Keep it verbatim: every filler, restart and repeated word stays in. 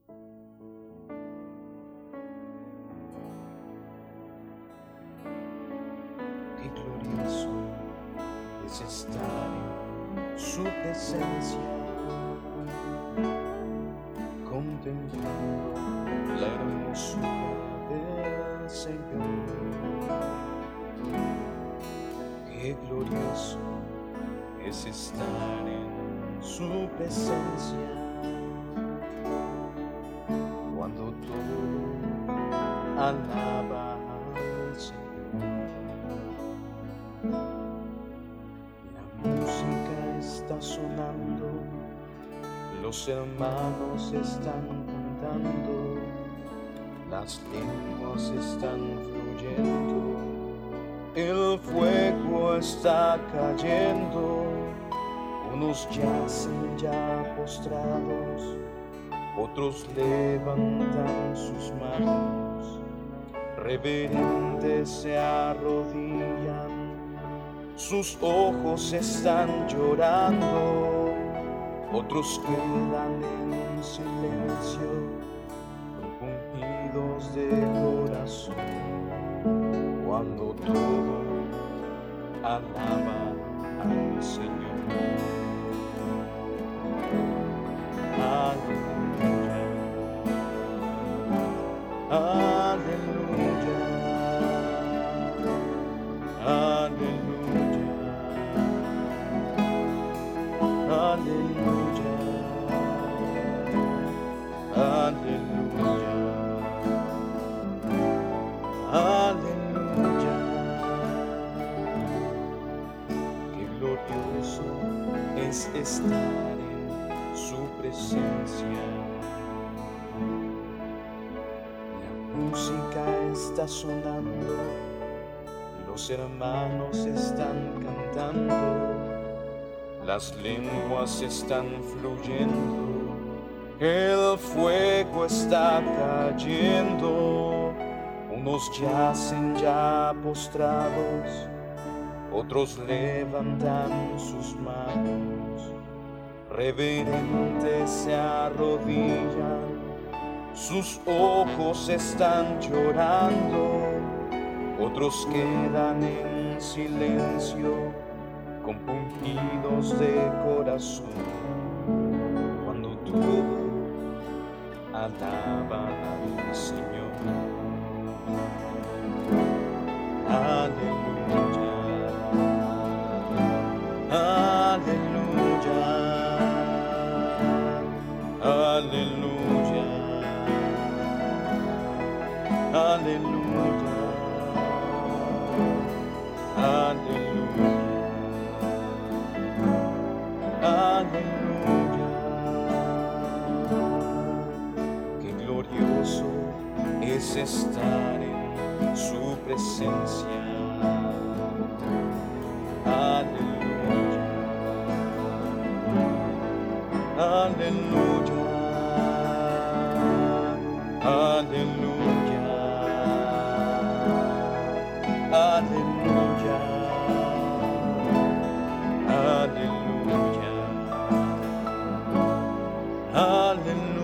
Qué glorioso es estar en su presencia, contemplando la hermosura del Señor. Qué glorioso es estar en su presencia, cuando todo alaba al Señor. La música está sonando, los hermanos están cantando, las lenguas están fluyendo, el fuego está cayendo, unos yacen ya postrados, otros levantan sus manos, reverentes se arrodillan, sus ojos están llorando, otros quedan en silencio, compungidos de corazón, cuando todo alaba al Señor. Aleluya, aleluya, aleluya, aleluya, aleluya, aleluya. Qué glorioso es estar en su presencia. La música está sonando, los hermanos están cantando, las lenguas están fluyendo, el fuego está cayendo, unos yacen ya postrados, otros levantan sus manos, reverentes se arrodillan, sus ojos están llorando, otros quedan en silencio, compungidos de corazón, cuando todo alaban al Señor. Aleluya, aleluya, aleluya, aleluya, aleluya, aleluya. Qué glorioso es estar en su presencia. Aleluya, aleluya, aleluya, aleluya, aleluya, aleluya.